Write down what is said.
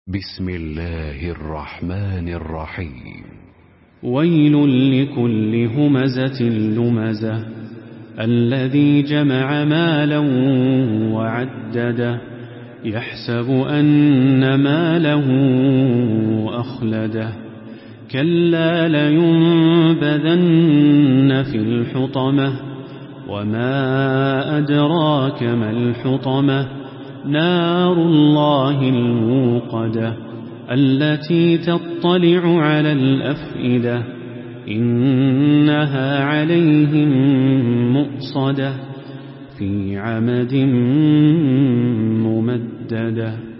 بسم الله الرحمن الرحيم. ويل لكل همزة لمزة الذي جمع مالا وعدده يحسب أن ماله أخلده كلا لينبذن في الحطمة وما أدراك ما الحطمة نار الله الموقدة التي تطلع على الأفئدة إنها عليهم مؤصدة في عمد ممددة.